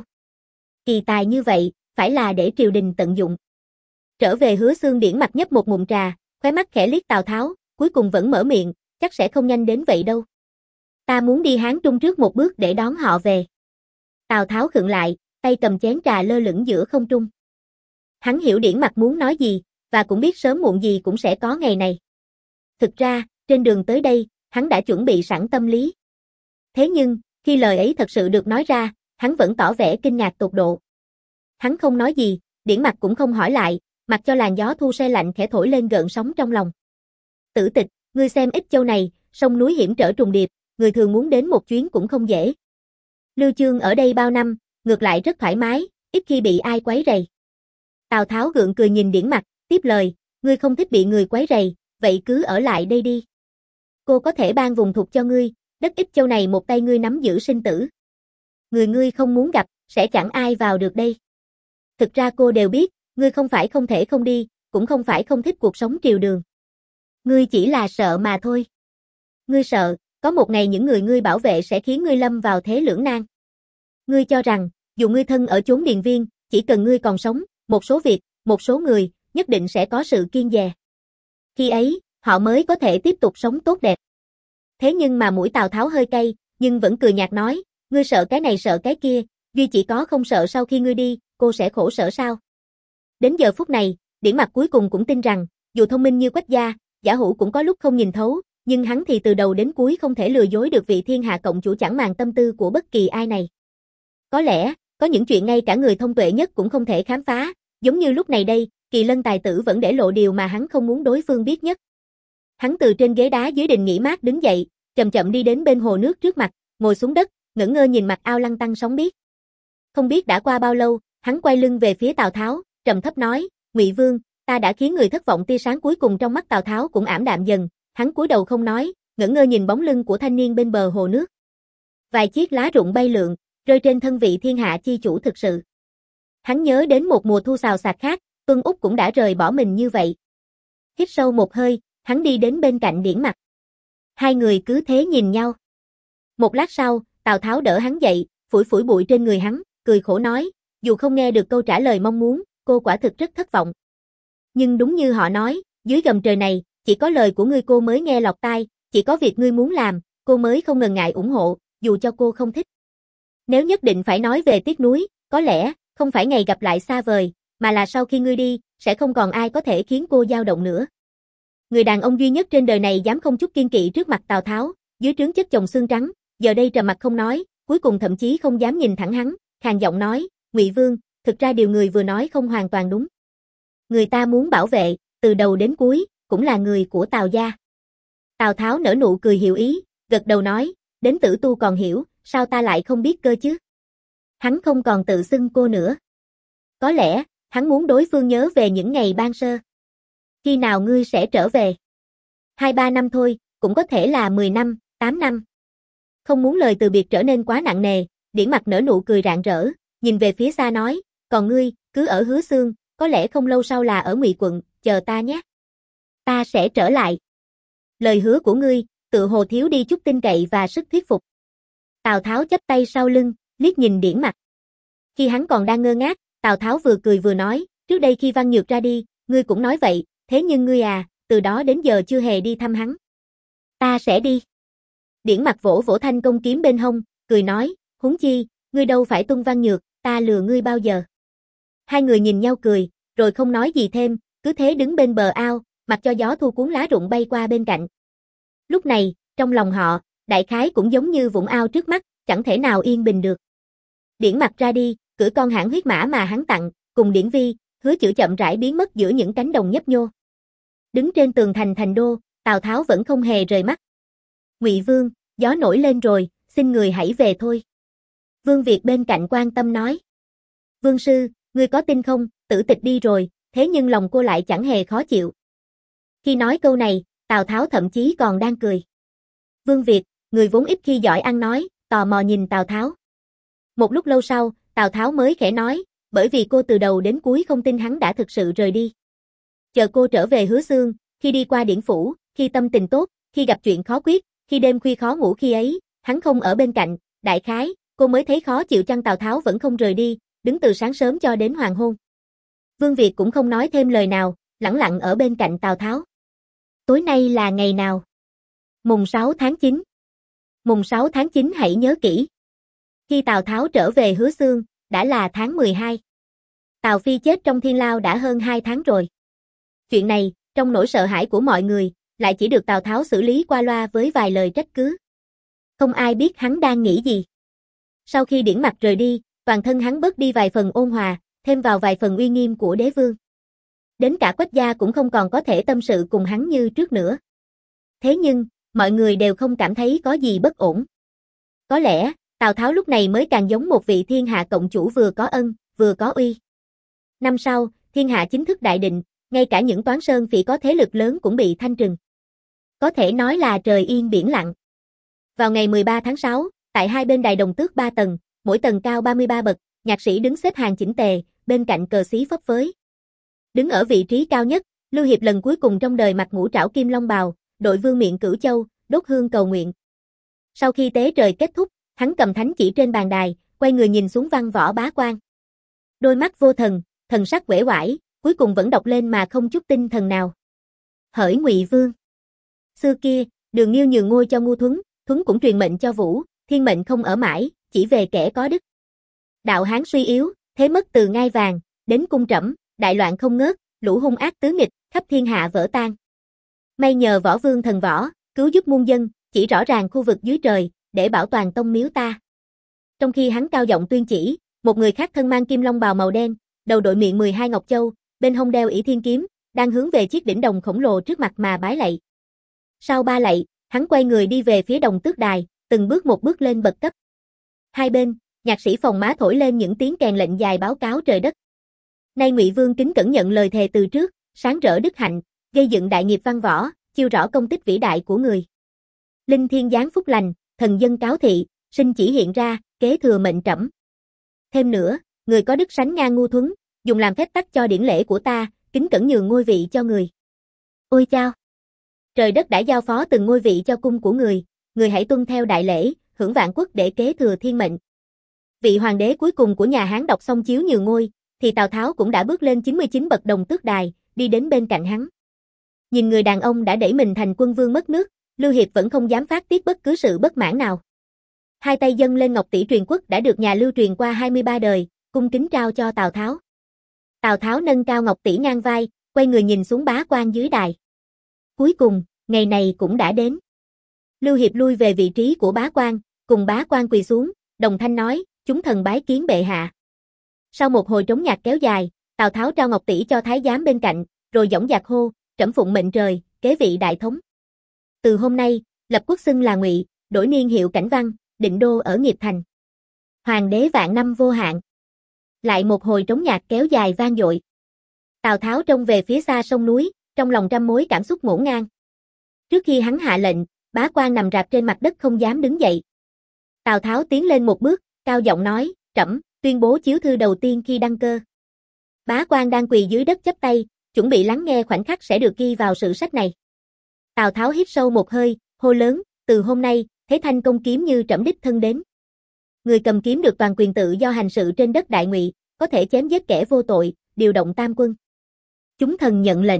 Kỳ tài như vậy, phải là để triều đình tận dụng. Trở về Hứa Xương Điển Mặc nhấp một ngụm trà, khóe mắt khẽ liếc Tào Tháo, cuối cùng vẫn mở miệng, chắc sẽ không nhanh đến vậy đâu. Ta muốn đi Hán Trung trước một bước để đón họ về. Tào Tháo khựng lại, tay cầm chén trà lơ lửng giữa không trung. Hắn hiểu Điển Mặc muốn nói gì, và cũng biết sớm muộn gì cũng sẽ có ngày này. Thực ra, trên đường tới đây, hắn đã chuẩn bị sẵn tâm lý. Thế nhưng, khi lời ấy thật sự được nói ra, hắn vẫn tỏ vẻ kinh ngạc tột độ. Hắn không nói gì, Điển Mặc cũng không hỏi lại, mặc cho làn gió thu se lạnh khẽ thổi lên gợn sóng trong lòng. Tử Tịch, ngươi xem Ích Châu này, sông núi hiểm trở trùng điệp, người thường muốn đến một chuyến cũng không dễ. Lưu Chương ở đây bao năm, ngược lại rất thoải mái, ít khi bị ai quấy rầy. Tào Tháo gượng cười nhìn Điển Mặc, tiếp lời, ngươi không thích bị người quấy rầy, vậy cứ ở lại đây đi. Cô có thể ban vùng thuộc cho ngươi, đất Ích Châu này một tay ngươi nắm giữ sinh tử. Người ngươi không muốn gặp, sẽ chẳng ai vào được đây. Thực ra cô đều biết, ngươi không phải không thể không đi, cũng không phải không thích cuộc sống triều đường. Ngươi chỉ là sợ mà thôi. Ngươi sợ, có một ngày những người ngươi bảo vệ sẽ khiến ngươi lâm vào thế lưỡng nan. Ngươi cho rằng, dù ngươi thân ở chốn điền viên, chỉ cần ngươi còn sống, một số việc, một số người, nhất định sẽ có sự kiêng dè. Khi ấy, họ mới có thể tiếp tục sống tốt đẹp. Thế nhưng mà mũi Tào Tháo hơi cay, nhưng vẫn cười nhạt nói, ngươi sợ cái này sợ cái kia, duy chỉ có không sợ sau khi ngươi đi, cô sẽ khổ sở sao? Đến giờ phút này, Điển Mặc cuối cùng cũng tin rằng, dù thông minh như Quách gia, giả hữu cũng có lúc không nhìn thấu, nhưng hắn thì từ đầu đến cuối không thể lừa dối được vị thiên hạ cộng chủ chẳng màng tâm tư của bất kỳ ai này. Có lẽ, có những chuyện ngay cả người thông tuệ nhất cũng không thể khám phá, giống như lúc này đây, Kỳ Lân tài tử vẫn để lộ điều mà hắn không muốn đối phương biết nhất. Hắn từ trên ghế đá dưới đình nghỉ mát đứng dậy, chậm chậm đi đến bên hồ nước trước mặt, ngồi xuống đất, ngẩn ngơ nhìn mặt ao lăn tăn sóng biếc. Không biết đã qua bao lâu, hắn quay lưng về phía Tào Tháo, trầm thấp nói, Ngụy Vương, ta đã khiến người thất vọng. Tia sáng cuối cùng trong mắt Tào Tháo cũng ảm đạm dần, hắn cúi đầu không nói, ngẩn ngơ nhìn bóng lưng của thanh niên bên bờ hồ nước. Vài chiếc lá rụng bay lượn, rơi trên thân vị thiên hạ chi chủ thực sự. Hắn nhớ đến một mùa thu xào xạc khác, Tuân Úc cũng đã rời bỏ mình như vậy. Hít sâu một hơi, hắn đi đến bên cạnh Điển Mặc. Hai người cứ thế nhìn nhau. Một lát sau, Tào Tháo đỡ hắn dậy, phủi phủi bụi trên người hắn, cười khổ nói, dù không nghe được câu trả lời mong muốn, cô quả thực rất thất vọng. Nhưng đúng như họ nói, dưới gầm trời này, chỉ có lời của ngươi cô mới nghe lọt tai, chỉ có việc ngươi muốn làm, cô mới không ngần ngại ủng hộ, dù cho cô không thích. Nếu nhất định phải nói về tiếc nuối, có lẽ, không phải ngày gặp lại xa vời, mà là sau khi ngươi đi, sẽ không còn ai có thể khiến cô dao động nữa. Người đàn ông duy nhất trên đời này dám không chút kiêng kỵ trước mặt Tào Tháo, dưới trướng chất chồng xương trắng, giờ đây trầm mặt không nói, cuối cùng thậm chí không dám nhìn thẳng hắn, khàn giọng nói, Ngụy Vương, thực ra điều người vừa nói không hoàn toàn đúng. Người ta muốn bảo vệ, từ đầu đến cuối, cũng là người của Tào gia. Tào Tháo nở nụ cười hiểu ý, gật đầu nói, đến Tử Tu còn hiểu, sao ta lại không biết cơ chứ? Hắn không còn tự xưng cô nữa. Có lẽ, hắn muốn đối phương nhớ về những ngày ban sơ. Khi nào ngươi sẽ trở về? Hai ba năm thôi, cũng có thể là mười năm, tám năm. Không muốn lời từ biệt trở nên quá nặng nề, Điển Mặc nở nụ cười rạng rỡ, nhìn về phía xa nói, còn ngươi, cứ ở Hứa Xương, có lẽ không lâu sau là ở Ngụy quận, chờ ta nhé. Ta sẽ trở lại. Lời hứa của ngươi, tự hồ thiếu đi chút tin cậy và sức thuyết phục. Tào Tháo chắp tay sau lưng, liếc nhìn Điển Mặc. Khi hắn còn đang ngơ ngác, Tào Tháo vừa cười vừa nói, trước đây khi Văn Nhược ra đi, ngươi cũng nói vậy, thế nhưng ngươi à, từ đó đến giờ chưa hề đi thăm hắn. Ta sẽ đi. Điển Mặc vỗ vỗ thanh công kiếm bên hông, cười nói, huống chi, ngươi đâu phải Tuân Văn Nhược, ta lừa ngươi bao giờ. Hai người nhìn nhau cười, rồi không nói gì thêm, cứ thế đứng bên bờ ao, mặc cho gió thu cuốn lá rụng bay qua bên cạnh. Lúc này, trong lòng họ, đại khái cũng giống như vũng ao trước mắt, chẳng thể nào yên bình được. Điển Mặc ra đi, cưỡi con hãng huyết mã mà hắn tặng, cùng Điển Vi, Hứa Chữ chậm rãi biến mất giữa những cánh đồng nhấp nhô. Đứng trên tường thành thành đô, Tào Tháo vẫn không hề rời mắt. Ngụy Vương, gió nổi lên rồi, xin người hãy về thôi. Vương Việt bên cạnh quan tâm nói. Vương sư, ngươi có tin không, Tử Tịch đi rồi, thế nhưng lòng cô lại chẳng hề khó chịu. Khi nói câu này, Tào Tháo thậm chí còn đang cười. Vương Việt, người vốn ít khi giỏi ăn nói, tò mò nhìn Tào Tháo. Một lúc lâu sau, Tào Tháo mới khẽ nói, bởi vì cô từ đầu đến cuối không tin hắn đã thực sự rời đi. Chờ cô trở về Hứa Xương, khi đi qua Điển phủ, khi tâm tình tốt, khi gặp chuyện khó quyết, khi đêm khuya khó ngủ khi ấy, hắn không ở bên cạnh, đại khái, cô mới thấy khó chịu chăng? Tào Tháo vẫn không rời đi, đứng từ sáng sớm cho đến hoàng hôn. Vương Việt cũng không nói thêm lời nào, lẳng lặng ở bên cạnh Tào Tháo. Tối nay là ngày nào? Mùng sáu tháng chín. Mùng sáu tháng chín hãy nhớ kỹ. Khi Tào Tháo trở về Hứa Xương, đã là tháng mười hai. Tào Phi chết trong thiên lao đã hơn hai tháng rồi. Chuyện này, trong nỗi sợ hãi của mọi người, lại chỉ được Tào Tháo xử lý qua loa với vài lời trách cứ. Không ai biết hắn đang nghĩ gì. Sau khi Điển Mặc rời đi, toàn thân hắn bớt đi vài phần ôn hòa, thêm vào vài phần uy nghiêm của đế vương. Đến cả Quách gia cũng không còn có thể tâm sự cùng hắn như trước nữa. Thế nhưng, mọi người đều không cảm thấy có gì bất ổn. Có lẽ, Tào Tháo lúc này mới càng giống một vị thiên hạ cộng chủ vừa có ân, vừa có uy. Năm sau, thiên hạ chính thức đại định, ngay cả những toán sơn phỉ có thế lực lớn cũng bị thanh trừng. Có thể nói là trời yên biển lặng. Vào ngày mười ba tháng sáu, tại hai bên đài đồng tước ba tầng, mỗi tầng cao ba mươi ba bậc, nhạc sĩ đứng xếp hàng chỉnh tề, bên cạnh cờ xí phấp phới. Đứng ở vị trí cao nhất, Lưu Hiệp lần cuối cùng trong đời mặc ngũ trảo kim long bào, đội vương miện cửu châu, đốt hương cầu nguyện. Sau khi tế trời kết thúc, hắn cầm thánh chỉ trên bàn đài, quay người nhìn xuống văn võ bá quan. Đôi mắt vô thần, thần sắc uể oải, cuối cùng vẫn đọc lên mà không chút tinh thần nào. Hỡi Ngụy Vương. Xưa kia, Đường Nghiêu nhường ngôi cho Ngu Thuấn, Thuấn cũng truyền mệnh cho Vũ, thiên mệnh không ở mãi, chỉ về kẻ có đức. Đạo Hán suy yếu, thế mất từ ngai vàng, đến cung trẫm, đại loạn không ngớt, lũ hung ác tứ nghịch, khắp thiên hạ vỡ tan. May nhờ Võ Vương thần võ, cứu giúp muôn dân, chỉ rõ ràng khu vực dưới trời, để bảo toàn tông miếu ta. Trong khi hắn cao giọng tuyên chỉ, một người khác thân mang kim long bào màu đen, đầu đội miệng mười hai ngọc châu, bên hông đeo ỷ thiên kiếm, đang hướng về chiếc đỉnh đồng khổng lồ trước mặt mà bái lạy. Sau ba lạy, hắn quay người đi về phía đồng tước đài, từng bước một bước lên bậc cấp. Hai bên, nhạc sĩ phòng má thổi lên những tiếng kèn lệnh dài báo cáo trời đất. Nay Ngụy Vương kính cẩn nhận lời thề từ trước, sáng rỡ đức hạnh, gây dựng đại nghiệp văn võ, chiêu rõ công tích vĩ đại của người. Linh thiên giáng phúc lành, thần dân cáo thị, sinh chỉ hiện ra, kế thừa mệnh trẫm. Thêm nữa, người có đức sánh ngang Ngu Thuấn, dùng làm phép tắc cho điển lễ của ta, kính cẩn nhường ngôi vị cho người. Ôi chao! Trời đất đã giao phó từng ngôi vị cho cung của người, người hãy tuân theo đại lễ, hưởng vạn quốc để kế thừa thiên mệnh. Vị hoàng đế cuối cùng của nhà Hán đọc xong chiếu nhường ngôi, thì Tào Tháo cũng đã bước lên chín mươi chín bậc đồng tước đài, đi đến bên cạnh hắn. Nhìn người đàn ông đã đẩy mình thành quân vương mất nước, Lưu Hiệp vẫn không dám phát tiết bất cứ sự bất mãn nào. Hai tay dâng lên ngọc tỷ truyền quốc đã được nhà Lưu truyền qua hai mươi ba đời, cung kính trao cho Tào Tháo. Tào Tháo nâng cao ngọc tỷ ngang vai, quay người nhìn xuống bá quan dưới đài. Cuối cùng, ngày này cũng đã đến. Lưu Hiệp lui về vị trí của bá quan, cùng bá quan quỳ xuống, đồng thanh nói, chúng thần bái kiến bệ hạ. Sau một hồi trống nhạc kéo dài, Tào Tháo trao ngọc tỷ cho thái giám bên cạnh, rồi dõng dạc hô, trẫm phụng mệnh trời, kế vị đại thống. Từ hôm nay, lập quốc xưng là Ngụy, đổi niên hiệu Cảnh Văn, định đô ở Nghiệp Thành. Hoàng đế vạn năm vô hạn. Lại một hồi trống nhạc kéo dài vang dội. Tào Tháo trông về phía xa sông núi, trong lòng trăm mối cảm xúc ngổn ngang. Trước khi hắn hạ lệnh, bá quan nằm rạp trên mặt đất không dám đứng dậy. Tào Tháo tiến lên một bước, cao giọng nói, trẫm tuyên bố chiếu thư đầu tiên khi đăng cơ. Bá quan đang quỳ dưới đất chắp tay, chuẩn bị lắng nghe khoảnh khắc sẽ được ghi vào sử sách này. Tào Tháo hít sâu một hơi, hô lớn, từ hôm nay, thế thanh công kiếm như trẫm đích thân đến. Người cầm kiếm được toàn quyền tự do hành sự trên đất Đại Ngụy, có thể chém giết kẻ vô tội, điều động tam quân. Chúng thần nhận lệnh.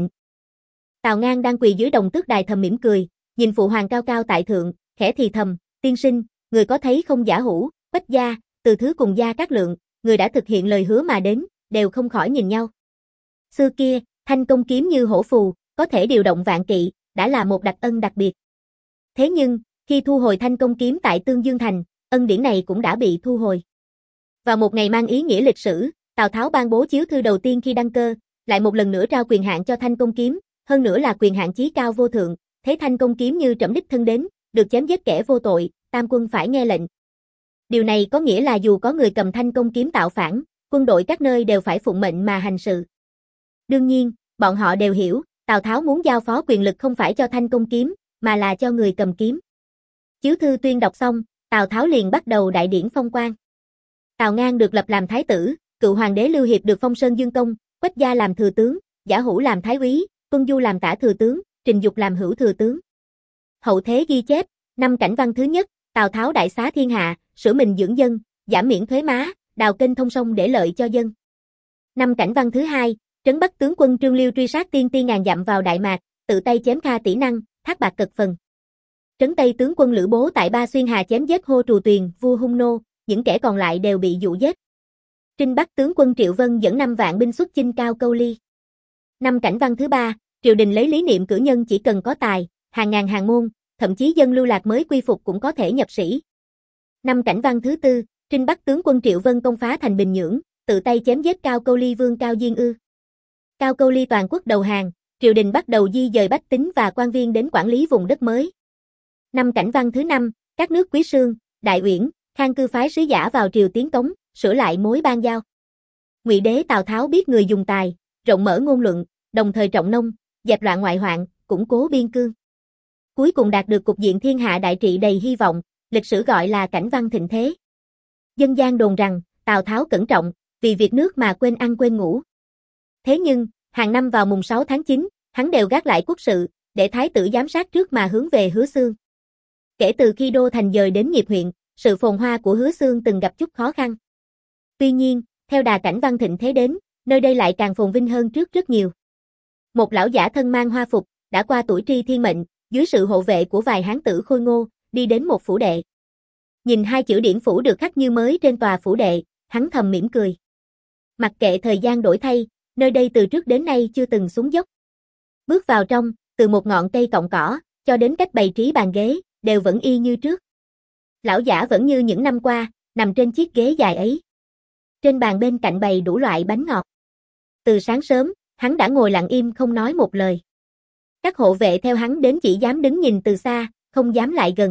Tào Ngang đang quỳ dưới đồng tước đài thầm mỉm cười, nhìn phụ hoàng cao cao tại thượng, khẽ thì thầm, tiên sinh, người có thấy không giả hủ, Quách gia, Từ Thứ cùng Gia Cát Lượng, người đã thực hiện lời hứa mà đến, đều không khỏi nhìn nhau. Xưa kia, thanh công kiếm như hổ phù, có thể điều động vạn kỵ, đã là một đặc ân đặc biệt. Thế nhưng, khi thu hồi thanh công kiếm tại Tương Dương Thành, ân điển này cũng đã bị thu hồi. Vào một ngày mang ý nghĩa lịch sử, Tào Tháo ban bố chiếu thư đầu tiên khi đăng cơ, lại một lần nữa trao quyền hạn cho thanh công kiếm, hơn nữa là quyền hạn chí cao vô thượng, thế thanh công kiếm như trẫm đích thân đến, được chém giết kẻ vô tội, tam quân phải nghe lệnh. Điều này có nghĩa là dù có người cầm thanh công kiếm tạo phản, quân đội các nơi đều phải phụng mệnh mà hành sự. Đương nhiên, bọn họ đều hiểu, Tào Tháo muốn giao phó quyền lực không phải cho thanh công kiếm, mà là cho người cầm kiếm. Chiếu thư tuyên đọc xong, Tào Tháo liền bắt đầu đại điển phong quan. Tào Ngang được lập làm thái tử, cựu hoàng đế Lưu Hiệp được phong Sơn Dương Công, Quách gia làm thừa tướng, Giả Hủ làm thái úy, Tuân Du làm tả thừa tướng, Trình Dục làm hữu thừa tướng. Hậu thế ghi chép, năm Cảnh Văn thứ nhất, Tào Tháo đại xá thiên hạ, sửa mình dưỡng dân, giảm miễn thuế má, đào kênh thông sông để lợi cho dân. Năm cảnh văn thứ hai, trấn Bắc tướng quân Trương Liêu truy sát tiên ti ngàn dặm vào Đại Mạc, tự tay chém Kha Tỷ Năng, Thác Bạt cực phần. Trấn Tây tướng quân Lữ Bố tại Ba Xuyên Hà chém giết Hô Trù Tuyền, vua Hung Nô, những kẻ còn lại đều bị dụ giết. Trinh Bắc tướng quân Triệu Vân dẫn năm vạn binh xuất chinh Cao Câu Ly. Năm cảnh văn thứ ba, triều đình lấy lý niệm cử nhân chỉ cần có tài, hàng ngàn hàng môn, thậm chí dân lưu lạc mới quy phục cũng có thể nhập sĩ. Năm cảnh văn thứ tư, Trinh Bắc tướng quân Triệu Vân công phá thành Bình Nhưỡng, tự tay chém giết Cao Câu Ly vương Cao Diên Ư. Cao Câu Ly toàn quốc đầu hàng, triều đình bắt đầu di dời bách tính và quan viên đến quản lý vùng đất mới. Năm cảnh văn thứ năm, các nước Quý Sương, Đại Uyển, Khang Cư phái sứ giả vào triều tiến cống, sửa lại mối ban giao. Ngụy đế Tào Tháo biết người dùng tài, rộng mở ngôn luận, đồng thời trọng nông, dẹp loạn ngoại hoạn, củng cố biên cương. Cuối cùng đạt được cục diện thiên hạ đại trị đầy hy vọng, lịch sử gọi là cảnh văn thịnh thế. Dân gian đồn rằng, Tào Tháo cẩn trọng, vì việc nước mà quên ăn quên ngủ. Thế nhưng, hàng năm vào mùng sáu tháng chín, hắn đều gác lại quốc sự, để thái tử giám sát trước mà hướng về Hứa Xương. Kể từ khi đô thành dời đến nghiệp huyện, sự phồn hoa của Hứa Xương từng gặp chút khó khăn. Tuy nhiên, theo đà cảnh văn thịnh thế đến, nơi đây lại càng phồn vinh hơn trước rất nhiều. Một lão giả thân mang hoa phục, đã qua tuổi tri thiên mệnh, dưới sự hộ vệ của vài hán tử khôi ngô, đi đến một phủ đệ. Nhìn hai chữ điển phủ được khắc như mới trên tòa phủ đệ, hắn thầm mỉm cười. Mặc kệ thời gian đổi thay, nơi đây từ trước đến nay chưa từng xuống dốc. Bước vào trong, từ một ngọn cây cọng cỏ, cho đến cách bày trí bàn ghế, đều vẫn y như trước. Lão giả vẫn như những năm qua, nằm trên chiếc ghế dài ấy. Trên bàn bên cạnh bày đủ loại bánh ngọt. Từ sáng sớm, hắn đã ngồi lặng im không nói một lời. Các hộ vệ theo hắn đến chỉ dám đứng nhìn từ xa, không dám lại gần.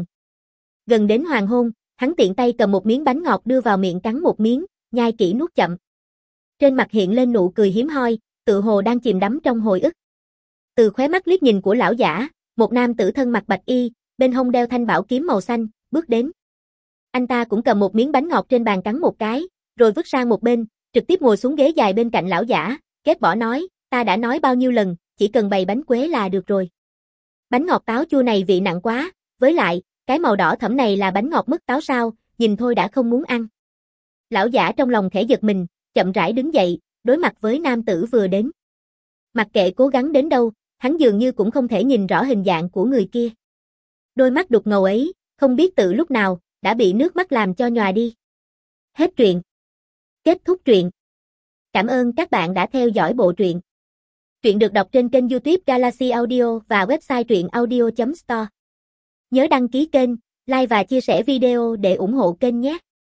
Gần đến hoàng hôn, hắn tiện tay cầm một miếng bánh ngọt đưa vào miệng cắn một miếng, nhai kỹ nuốt chậm. Trên mặt hiện lên nụ cười hiếm hoi, tự hồ đang chìm đắm trong hồi ức. Từ khóe mắt liếc nhìn của lão giả, một nam tử thân mặc bạch y, bên hông đeo thanh bảo kiếm màu xanh, bước đến. Anh ta cũng cầm một miếng bánh ngọt trên bàn cắn một cái, rồi vứt sang một bên, trực tiếp ngồi xuống ghế dài bên cạnh lão giả, kết bỏ nói, ta đã nói bao nhiêu lần, chỉ cần bày bánh quế là được rồi. Bánh ngọt táo chua này vị nặng quá, với lại, cái màu đỏ thẫm này là bánh ngọt mứt táo sao, nhìn thôi đã không muốn ăn. Lão giả trong lòng khẽ giật mình, chậm rãi đứng dậy, đối mặt với nam tử vừa đến. Mặc kệ cố gắng đến đâu, hắn dường như cũng không thể nhìn rõ hình dạng của người kia. Đôi mắt đục ngầu ấy, không biết từ lúc nào, đã bị nước mắt làm cho nhòa đi. Hết truyện. Kết thúc truyện. Cảm ơn các bạn đã theo dõi bộ truyện. Truyện được đọc trên kênh YouTube Galaxy Audio và website truyện audio chấm store. Nhớ đăng ký kênh, like và chia sẻ video để ủng hộ kênh nhé.